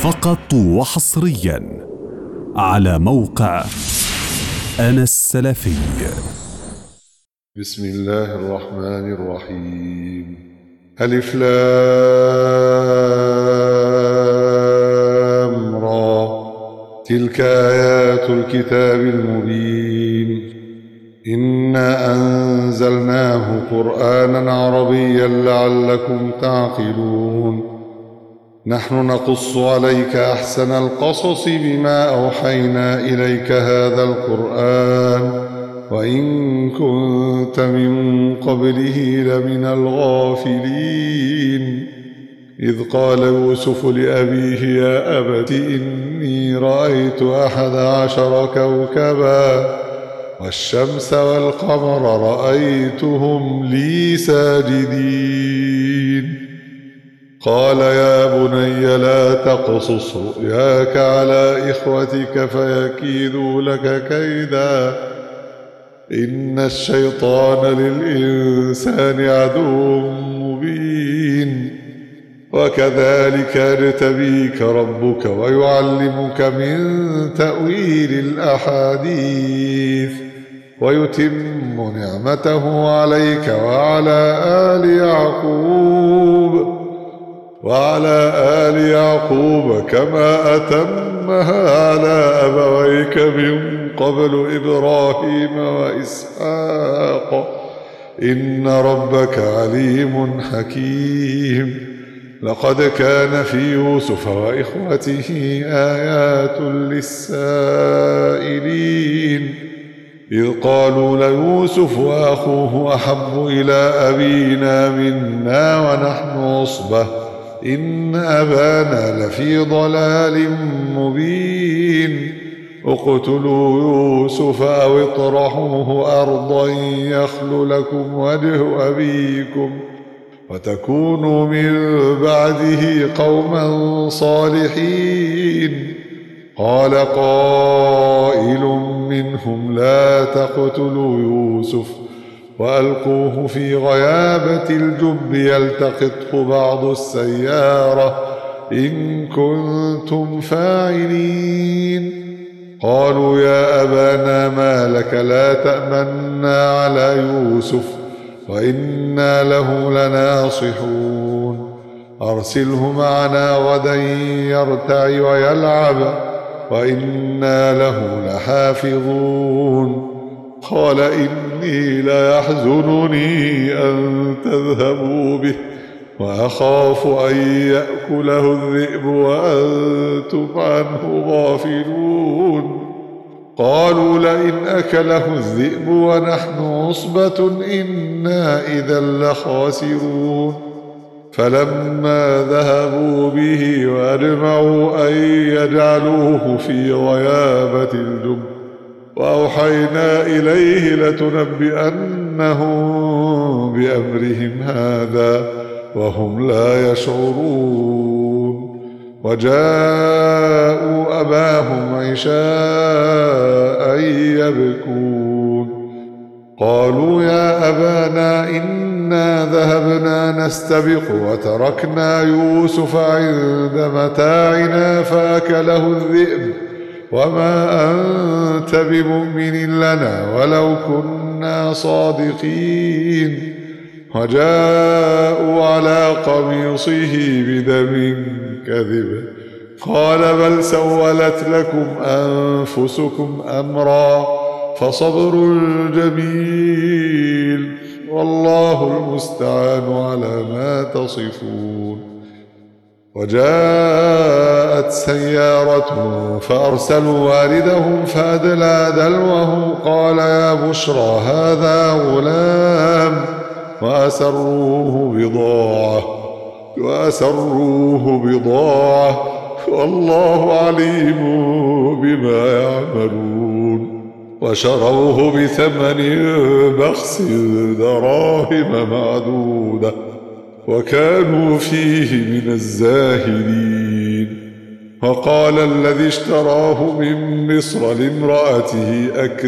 فقط وحصريا على موقع أنا السلفي. بسم الله الرحمن الرحيم. ألف لام را، تلك آيات الكتاب المبين. إنا أنزلناه قرآنا عربيا لعلكم تعقلون. نحن نقص عليك أحسن القصص بما أوحينا إليك هذا القرآن وإن كنت من قبله لمن الغافلين. إذ قال يوسف لأبيه يا أبت إني رأيت 11 كوكبا والشمس والقمر رأيتهم لي ساجدين. قال يا بني لا تقصص رؤياك على إخوتك فيكيدوا لك كيدا إن الشيطان للإنسان عدو مبين. وكذلك يجتبيك ربك ويعلمك من تأويل الأحاديث ويتم نعمته عليك وعلى آل يعقوب كما أتمها على أبويك من قبل إبراهيم وإسحاق إن ربك عليم حكيم. لقد كان في يوسف وإخوته آيات للسائلين إذ قالوا ليوسف وأخوه أحب إلى أبينا منا ونحن عصبة إن أبانا لفي ضلال مبين. اقتلوا يوسف أو اطرحوه أرضا يخل لكم وجه أبيكم وتكونوا من بعده قوما صالحين. قال قائل منهم لا تقتلوا يوسف وألقوه في غيابة الجب يلتقطه بعض السيارة إن كنتم فاعلين. قالوا يا أبانا ما لك لا تأمنا على يوسف وإنا له لناصحون. أرسله معنا غدا يرتع ويلعب وإنا له لحافظون. قال إني ليحزنني أن تذهبوا به وأخاف أن يأكله الذئب وأنتم عنه غافلون. قالوا لئن أكله الذئب ونحن عصبة إنا إذا لخاسرون. فلما ذهبوا به وأجمعوا أن يجعلوه في غيابة الجب وأوحينا إليه لتنبئنهم بأمرهم هذا وهم لا يشعرون. وجاءوا أباهم عشاء يبكون. قالوا يا أبانا إنا ذهبنا نستبق وتركنا يوسف عند متاعنا فأكله الذئب وما أنت بمؤمن لنا ولو كنا صادقين. وجاءوا على قميصه بدم كذب قال بل سولت لكم أنفسكم أمرا فصبر جميل والله المستعان على ما تصفون. وجاءت سيارة فأرسلوا والدهم فأدلى دلوه قال يا بشرى هذا غلام وأسروه بضاعة والله عليم بما يعملون. وشروه بثمن بخس دراهم معدودة وكانوا فيه من الزاهدين. وقال الذي اشتراه من مصر لامرأته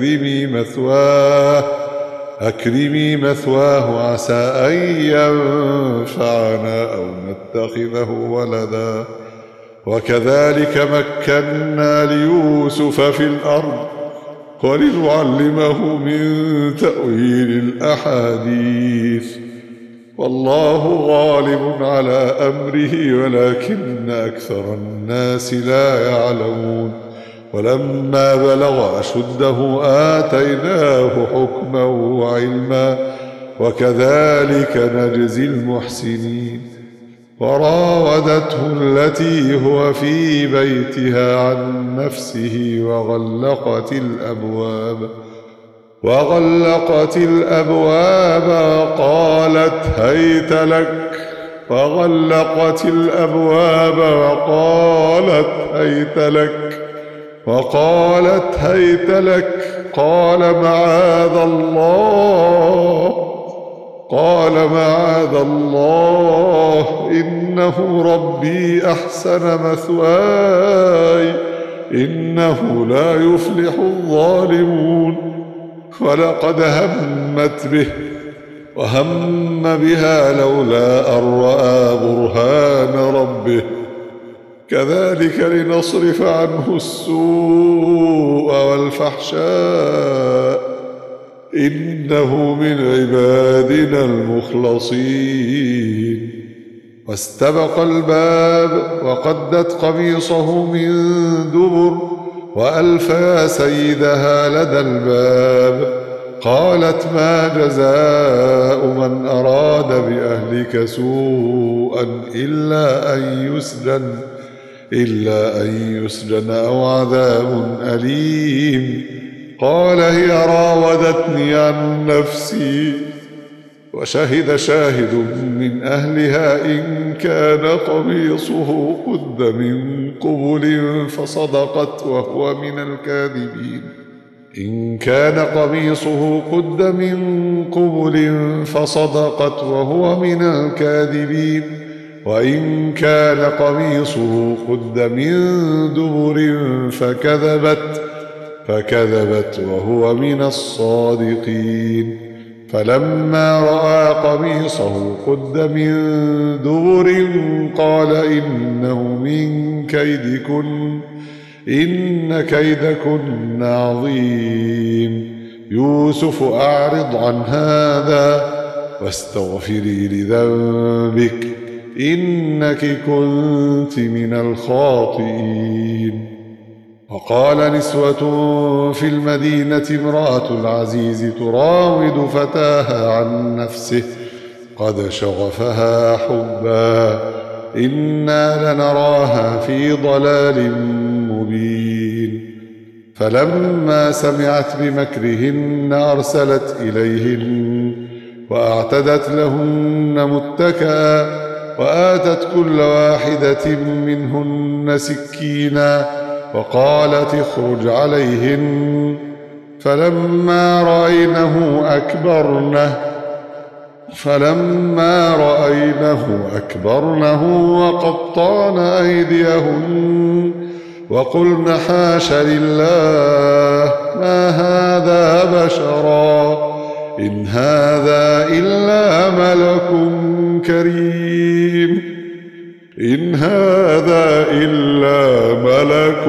أكرمي مثواه عسى أن ينفعنا أو نتخذه ولدا وكذلك مكنا ليوسف في الأرض ولنعلمه من تأويل الأحاديث والله غالب على أمره ولكن أكثر الناس لا يعلمون ولما بلغ أشده آتيناه حكما وعلما وكذلك نجزي المحسنين وراودته التي هو في بيتها عن نفسه وغلقت الأبواب وقالت هيت لك قال معاذ الله إنه ربي أحسن مثواي إنه لا يفلح الظالمون ولقد همت به وهم بها لولا أن رأى برهان ربه كذلك لنصرف عنه السوء والفحشاء إنه من عبادنا المخلصين واستبق الباب وقدت قميصه من دبر وألف يا سيدها لدى الباب قالت ما جزاء من أراد بأهلك سوءا إلا أن يسجن أو عذاب أليم قال هي راودتني عن نفسي وشهد شاهد من أهلها إن كان قميصه قد من قبل فصدقت وهو من الكاذبين وإن كان قميصه قد من دبر فكذبت وهو من الصادقين فلما رأى قميصه قد من دبر قال إنه من كيدكن إن كيدكن عظيم يوسف أعرض عن هذا واستغفري لذنبك إنك كنت من الخاطئين وقال نسوة في المدينة امرأة العزيز تراود فتاها عن نفسه قد شغفها حبا إنا لنراها في ضلال مبين فلما سمعت بمكرهن أرسلت إليهن وأعتدت لهن متكئا وآتت كل واحدة منهن سكينا وقالت اخرج عليهن فلما رأينه أكبرنه وقطعن أيديهن وقلن حاش لله ما هذا بشرا إن هذا إلا ملك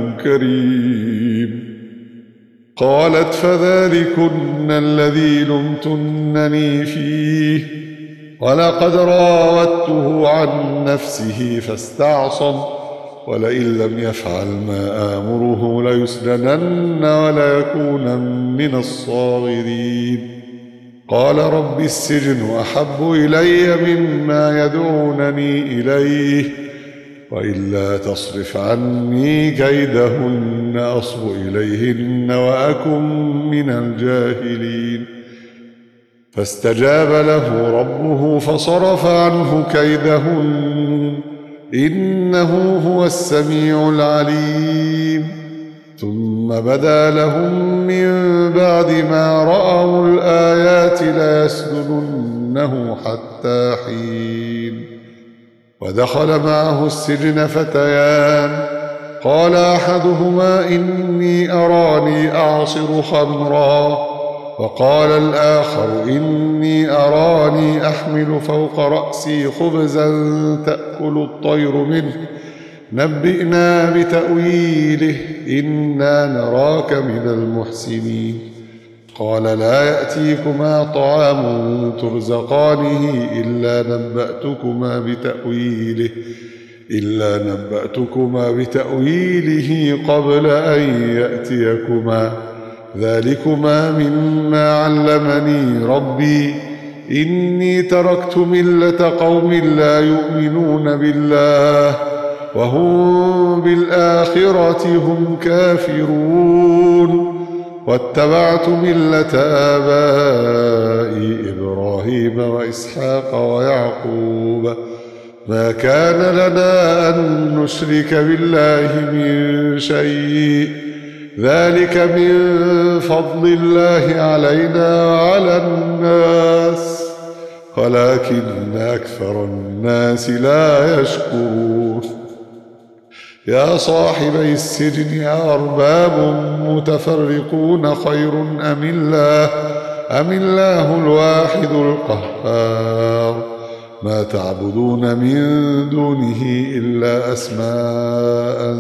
كريم قالت فذلكن الذي لمتنني فيه ولقد راودته عن نفسه فاستعصم ولئن لم يفعل ما آمره ليسجنن وليكون من الصاغرين قال رب السجن أحب إلي مما يدعونني إليه وإلا تصرف عني كيدهن أصب إليهن وأكن من الجاهلين فاستجاب له ربه فصرف عنه كيدهن إنه هو السميع العليم ثم بدا لهم من بعد ما رأوا الآيات ليسجننه حتى حين ودخل معه السجن فتيان قال أحدهما إني أراني أعصر خمرا وقال الآخر إني أراني أحمل فوق رأسي خبزا تأكل الطير منه نبئنا بتأويله إنا نراك من المحسنين. قال لا يأتيكما طعام ترزقانه إلا نبأتكما بتأويله قبل أن يأتيكما، ذلكما مما علمني ربي، إني تركت ملة قوم لا يؤمنون بالله وهم بالآخرة هم كافرون، واتبعت ملة آبائي إبراهيم وإسحاق ويعقوب، ما كان لنا أن نشرك بالله من شيء، ذلك من فضل الله علينا وعلى الناس ولكن أكثر الناس لا يشكرون. يا صاحبي السجن أأرباب متفرقون خير أم الله الواحد القهار؟ ما تعبدون من دونه إلا أسماء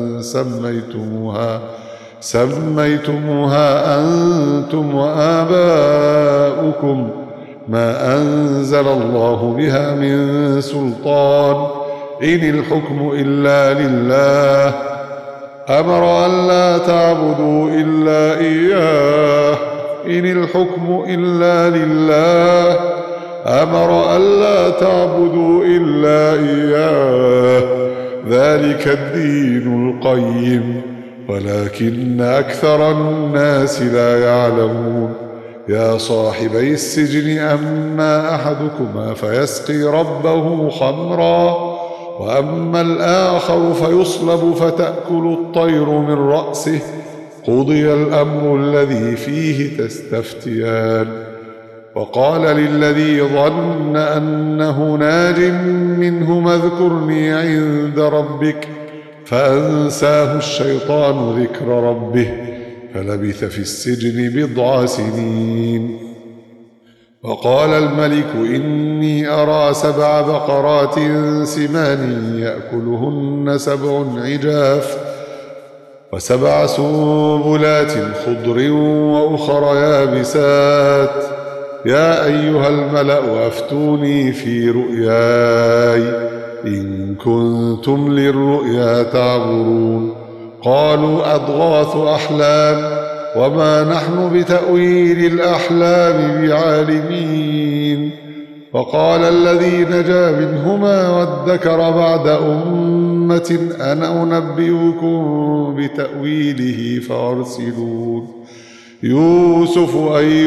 سميتموها أنتم وآباؤكم ما أنزل الله بها من سلطان، إن الحكم إلا لله، أمر أن لا تعبدوا إلا إياه، إن الحكم إلا لله، أمر أن لا تعبدوا إلا إياه، ذلك الدين القيم، ولكن أكثر الناس لا يعلمون. يا صاحبي السجن أما أحدكما فيسقي ربه خمرا، وأما الآخر فيصلب فتأكل الطير من رأسه، قضي الأمر الذي فيه تستفتيان. وقال للذي ظن أنه ناج منهما اذكرني عند ربك، فأنساه الشيطان ذكر ربه فلبث في السجن 10 سنين. وقال الملك إني أرى 7 بقرات سمان يأكلهن 7 عجاف و7 سنبلات خضر وأخر يابسات، يا أيها الملأ أفتوني في رؤياي إن كنتم للرؤيا تعبرون. قالوا أضغاث أحلام وما نحن بتأويل الأحلام بعالمين. وقال الذي نجا منهما وادكر بعد أمة أنا أنبئكم بتأويله فأرسلون. يوسف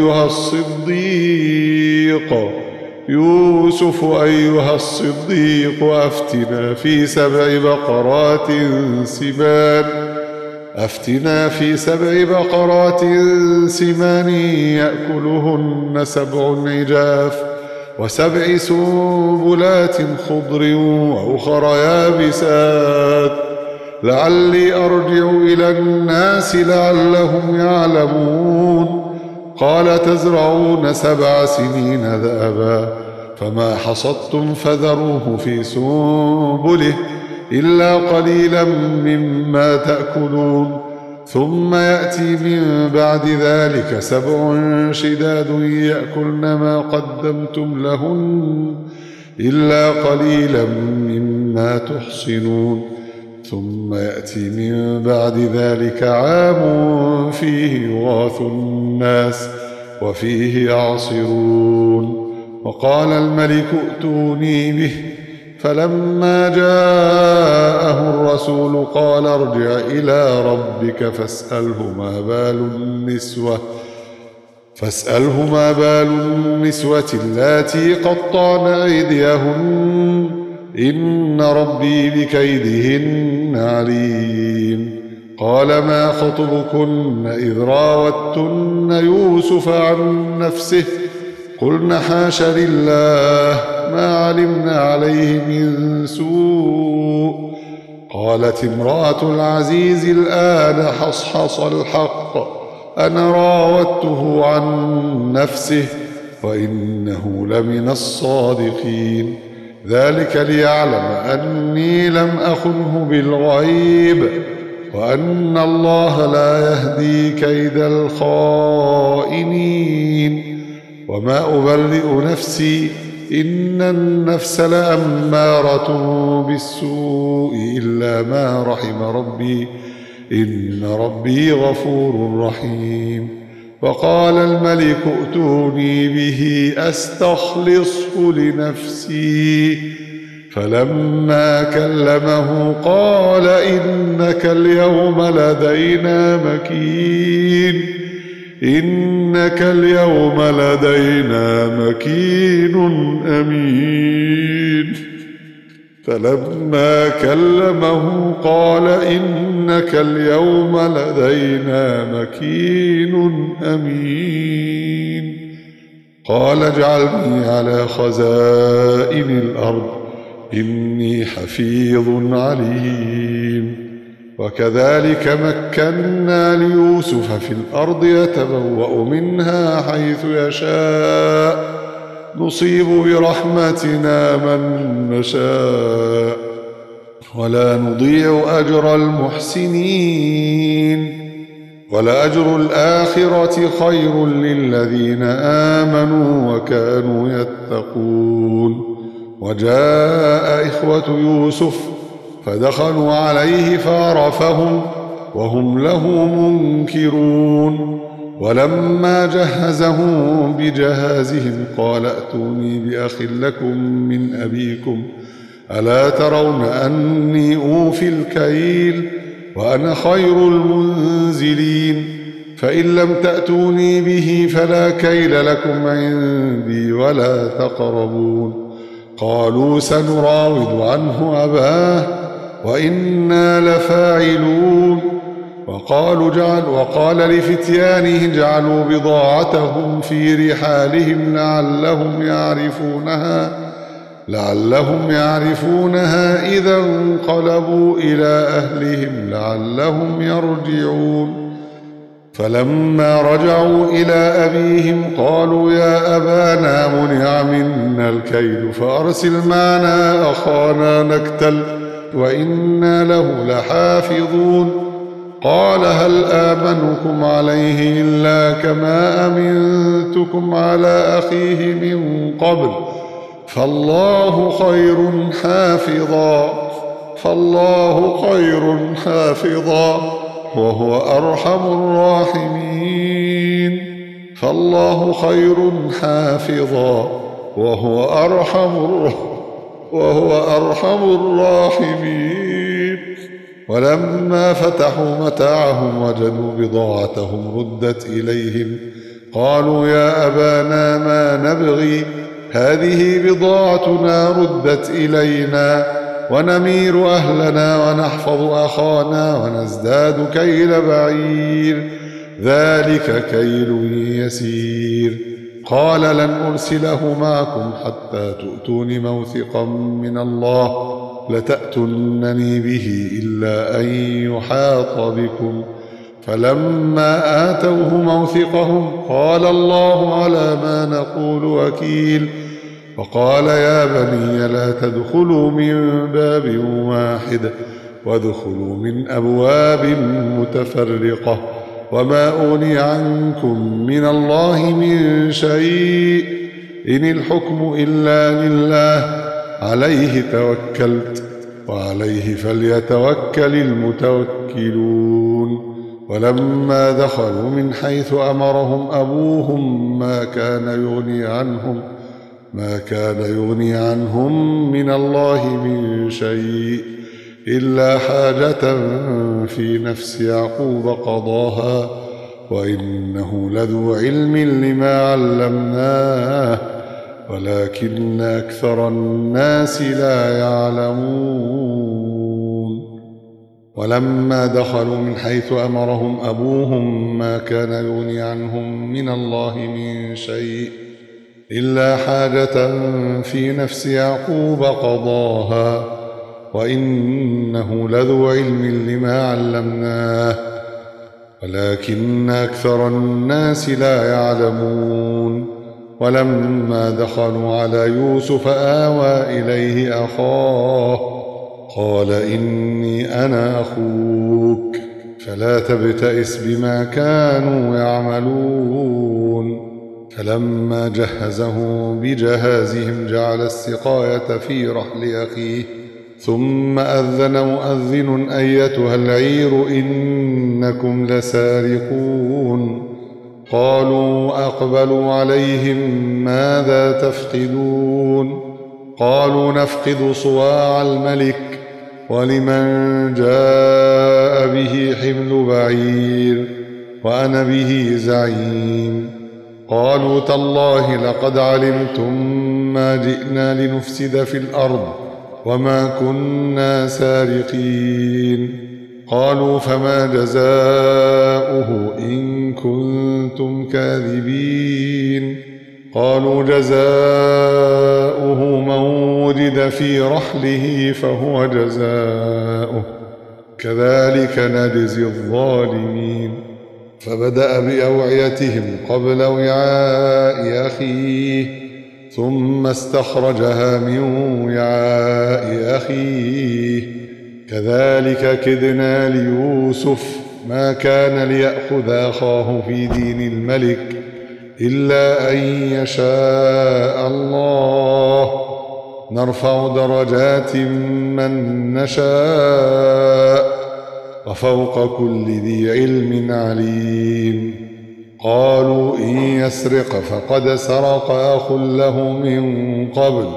أيها الصديق أفتنا في 7 بقرات سمان يأكلهن 7 عجاف و7 سنبلات خضر وأخر يابسات، لعلي أرجع إلى الناس لعلهم يعلمون. قال تزرعون 7 سنين دأبا فما حصدتم فذروه في سنبله إلا قليلا مما تأكلون، ثم يأتي من بعد ذلك 7 شداد يأكلن ما قدمتم لهن إلا قليلا مما تحصنون، ثم يأتي من بعد ذلك عام فيه يغاث الناس وفيه يعصرون. وقال الملك ائتوني به، فلما جاءه الرسول قال ارجع إلى ربك فاسأله ما بال النسوة اللاتي قطعن أيديهن إن ربي بكيدهن عليم. قال ما خطبكن إذ راوتن يوسف عن نفسه قلن حاش لله ما علمنا عليه من سوء. قالت امرأة العزيز الآن حصحص الحق أنا راودته عن نفسه وإنه لمن الصادقين. ذلك ليعلم أني لم أخنه بالغيب وأن الله لا يهدي كيد الخائنين. وما أبرئ نفسي إن النفس لأمارة بالسوء إلا ما رحم ربي إن ربي غفور رحيم. وقال الملك ائتوني به أستخلصه لنفسي. فلما كلمه قال إنك اليوم لدينا مكين أمين. فلما كلمه قال إنك اليوم لدينا مكين أمين. قال اجعلني على خزائن الأرض إني حفيظ عليم. وكذلك مكنا ليوسف في الأرض يتبوأ منها حيث يشاء نصيب برحمتنا من نشاء ولا نضيع أجر المحسنين. ولأجر الآخرة خير للذين آمنوا وكانوا يتقون. وجاء إخوة يوسف فدخلوا عليه فعرفهم وهم له منكرون. ولما جهزهم بجهازهم قال ائتوني بأخ لكم من أبيكم ألا ترون أني أوفي الكيل وأنا خير المنزلين. فإن لم تأتوني به فلا كيل لكم عندي ولا تقربون. قالوا سنراود عنه أباه وإنا لفاعلون. وقال لفتيانه اجعلوا بضاعتهم في رحالهم لعلهم يعرفونها إذا انقلبوا إلى أهلهم لعلهم يرجعون. فلما رجعوا إلى أبيهم قالوا يا أبانا منع منا الكيل فأرسل معنا أخانا نكتل وإنا له لحافظون. قال هل آمنكم عليه إلا كما أمنتكم على أخيه من قبل فالله خير حافظا وهو أرحم الراحمين. ولما فتحوا متاعهم وجدوا بضاعتهم ردت إليهم قالوا يا أبانا ما نبغي هذه بضاعتنا ردت إلينا ونمير أهلنا ونحفظ أخانا ونزداد كيل بعير ذلك كيل يسير. قال لن أرسله معكم حتى تؤتون موثقا من الله لتأتونني به إلا أن يحاط بكم. فلما آتوه موثقهم قال الله على ما نقول وكيل. وقال يا بني لا تدخلوا من باب واحد وادخلوا من أبواب متفرقة وما أغني عنكم من الله من شيء إن الحكم إلا لله عليه توكلت وعليه فليتوكل المتوكلون. ولما دخلوا من حيث أمرهم أبوهم ما كان يغني عنهم من الله من شيء إلا حاجة في نفس يعقوب قضاها وإنه لذو علم لما علمناه ولكن أكثر الناس لا يعلمون. ولما دخلوا من حيث أمرهم أبوهم ما كان يغني عنهم من الله من شيء إلا حاجة في نفس يعقوب قضاها وإنه لذو علم لما علمناه ولكن أكثر الناس لا يعلمون. ولما دخلوا على يوسف آوى إليه أخاه قال إني أنا أخوك فلا تبتئس بما كانوا يعملون. فلما جهزهم بجهازهم جعل السقاية في رحل أخيه ثم أذن مؤذن أيتها العير إنكم لسارقون. قالوا أقبلوا عليهم ماذا تفقدون؟ قالوا نفقد صواع الملك ولمن جاء به حمل بعير وأنا به زعيم. قالوا تالله لقد علمتم ما جئنا لنفسد في الأرض وما كنا سارقين. قالوا فما جزاؤه إن كنتم كاذبين؟ قالوا جزاؤه من وجد في رحله فهو جزاؤه كذلك نجزي الظالمين. فبدأ بأوعيتهم قبل وعاء أخيه ثم استخرجها من وعاء أخيه كذلك كدنا ليوسف ما كان ليأخذ أخاه في دين الملك إلا أن يشاء الله نرفع درجات من نشاء وفوق كل ذي علم عليم. قالوا إن يسرق فقد سرق أخ له من قبل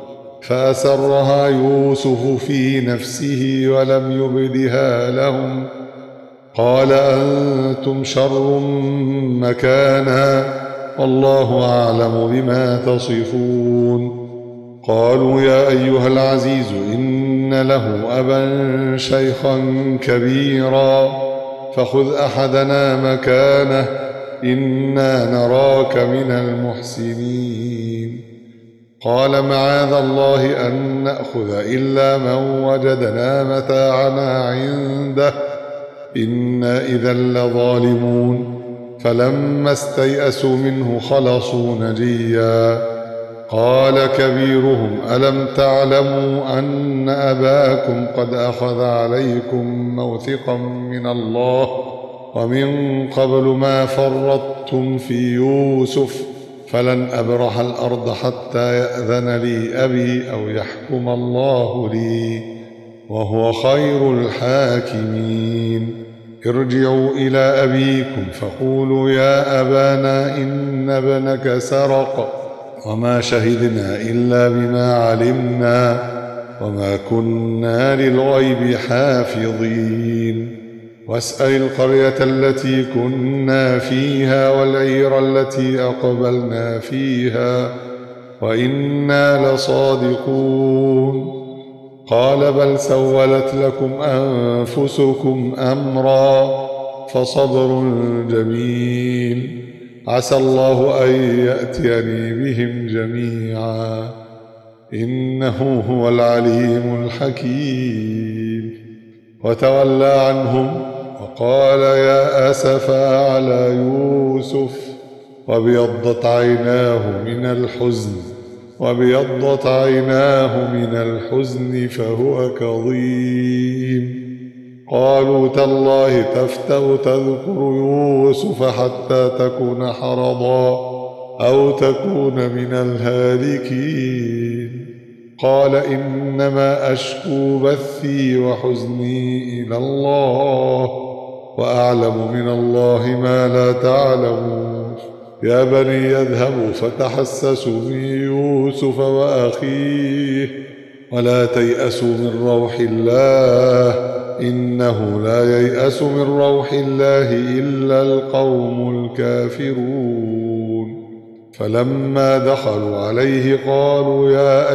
فأسرها يوسف في نفسه ولم يبدها لهم قال أنتم شر مكانا والله أعلم بما تصفون. قالوا يا أيها العزيز إن له أبا شيخا كبيرا فخذ أحدنا مكانه إنا نراك من المحسنين. قال معاذ الله أن نأخذ إلا من وجدنا متاعنا عنده إنا إذا لظالمون. فلما استيئسوا منه خلصوا نجيا. قال كبيرهم ألم تعلموا أن أباكم قد أخذ عليكم موثقا من الله ومن قبل ما فرطتم في يوسف فلن أبرح الأرض حتى يأذن لي أبي أو يحكم الله لي وهو خير الحاكمين. ارجعوا إلى أبيكم فقولوا يا أبانا إن ابنك سرق وما شهدنا إلا بما علمنا وما كنا للغيب حافظين. واسأل القرية التي كنا فيها والعير التي أقبلنا فيها وإنا لصادقون. قال بل سولت لكم أنفسكم أمرا فصبر جميل عسى الله أن يأتيني بهم جميعا إنه هو العليم الحكيم. وتولى عنهم وقال يا أسفا على يوسف وابيضت عيناه من الحزن فهو كظيم. قالوا تالله تفتأ تذكر يوسف حتى تكون حرضا أو تكون من الهالكين. قال إنما أشكو بثي وحزني إلى الله وأعلم من الله ما لا تعلمون. يا بني يذهبوا فتحسسوا من يوسف وأخيه ولا تيأسوا من روح الله إنه لا ييأس من روح الله إلا القوم الكافرون. فلما دخلوا عليه قالوا يا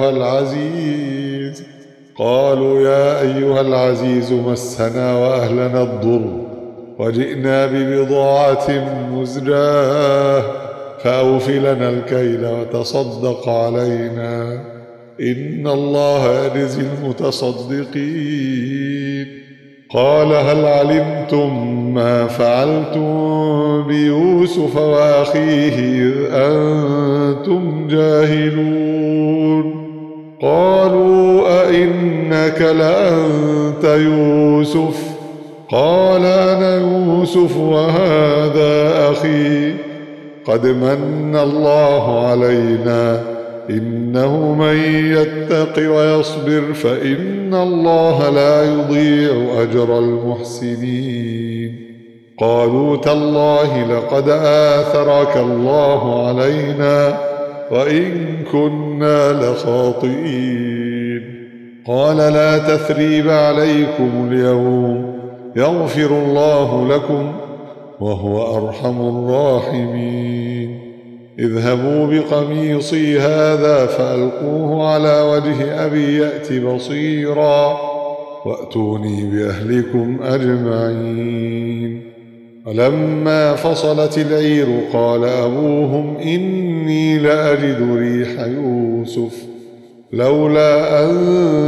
أيها العزيز مسنا وأهلنا الضر وجئنا ببضاعة مزجاة فأوف لنا الكيل وتصدق علينا إن الله يجزي المتصدقين. قال هل علمتم ما فعلتم بيوسف وأخيه إذ أنتم جاهلون قالوا أئنك لأنت يوسف قال أنا يوسف وهذا أخي قد من الله علينا إنه من يتق ويصبر فإن الله لا يضيع أجر المحسنين قالوا تالله لقد آثرك الله علينا وإن كنا لخاطئين قال لا تثريب عليكم اليوم يغفر الله لكم وهو أرحم الراحمين اذهبوا بقميصي هذا فألقوه على وجه أبي يأت بصيرا وأتوني بأهلكم أجمعين ولما فصلت العير قال أبوهم إني لأجد ريح يوسف لولا أن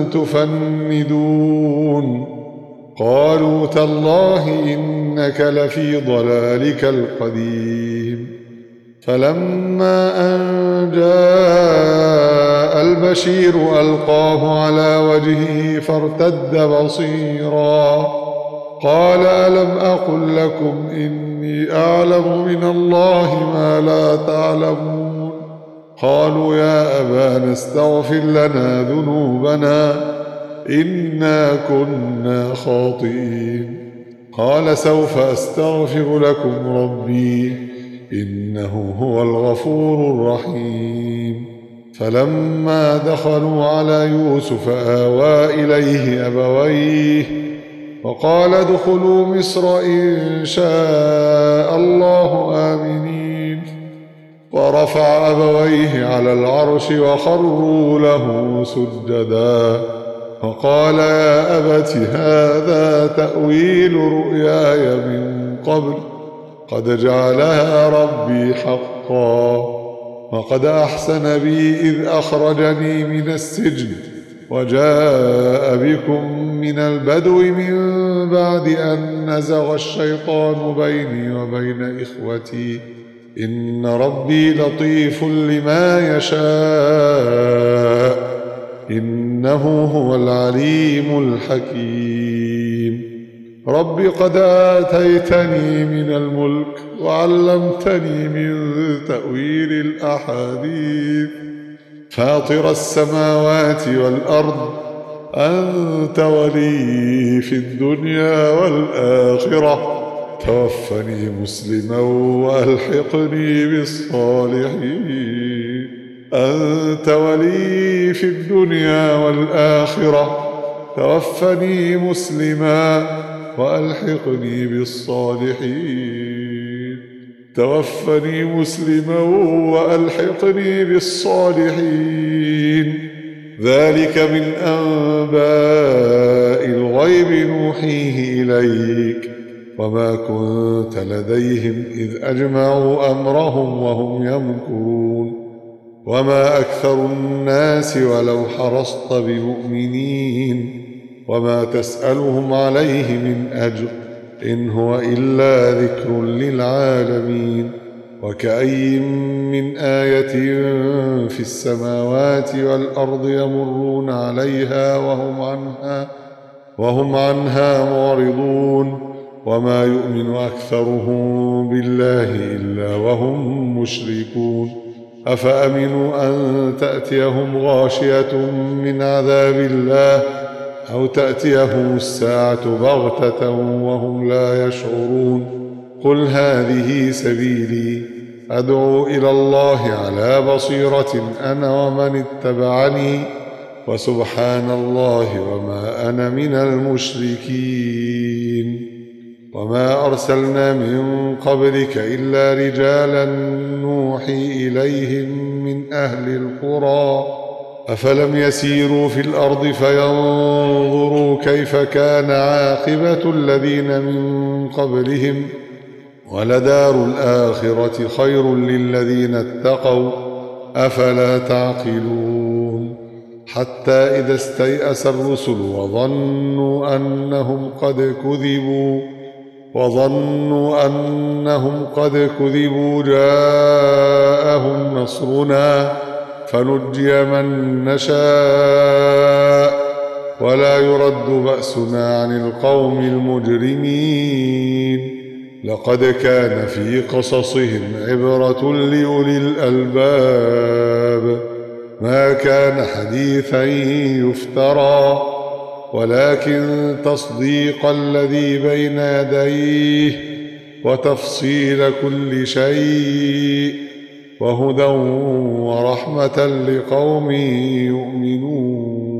تفندون قالوا تالله إنك لفي ضلالك القديم فلما أن جاء البشير ألقاه على وجهه فارتد بصيرا قال ألم أقل لكم إني أعلم من الله ما لا تعلمون قالوا يا أبانا استغفر لنا ذنوبنا إنا كنا خاطئين قال سوف أستغفر لكم ربي إنه هو الغفور الرحيم فلما دخلوا على يوسف آوى إليه أبويه وقال ادخلوا مصر إن شاء الله آمنين ورفع أبويه على العرش وخروا له سجدا وقال يا أبت هذا تأويل رؤياي من قبل قد جعلها ربي حقا وقد أحسن بي إذ أخرجني من السجن وجاء بكم من البدو من بعد أن نزغ الشيطان بيني وبين إخوتي إن ربي لطيف لما يشاء إنه هو العليم الحكيم رب قد آتيتني من الملك وعلمتني من تأويل الأحاديث فاطر السماوات والأرض أنت ولي في الدنيا والآخرة توفني مسلما وألحقني بالصالحين أنت ولي في الدنيا والآخرة توفني مسلما وألحقني بالصالحين توفني مسلما وألحقني بالصالحين ذلك من أنباء الغيب نوحيه إليك وما كنت لديهم إذ أجمعوا أمرهم وهم يمكرون وما أكثر الناس ولو حرصت بمؤمنين وما تسألهم عليه من أجر إن هو إلا ذكر للعالمين وكأي من آية في السماوات والأرض يمرون عليها وهم عنها معرضون وما يؤمن أكثرهم بالله إلا وهم مشركون أفأمنوا أن تأتيهم غاشية من عذاب الله أو تأتيهم الساعة بغتة وهم لا يشعرون قل هذه سبيلي أدعو إلى الله على بصيرة أنا ومن اتبعني وسبحان الله وما أنا من المشركين وما أرسلنا من قبلك إلا رجالا نوحي إليهم من أهل القرى أفلم يسيروا في الأرض فينظروا كيف كان عاقبة الذين من قبلهم ولدار الآخرة خير للذين اتقوا أفلا تعقلون حتى إذا استيأس الرسل وظنوا أنهم أنهم قد كذبوا جاءهم نصرنا فنجي من نشاء ولا يرد بأسنا عن القوم المجرمين. لقد كان في قصصهم عبرة لأولي الألباب، ما كان حديثا يفترى، ولكن تصديق الذي بين يديه وتفصيل كل شيء وهدى ورحمة لقوم يؤمنون.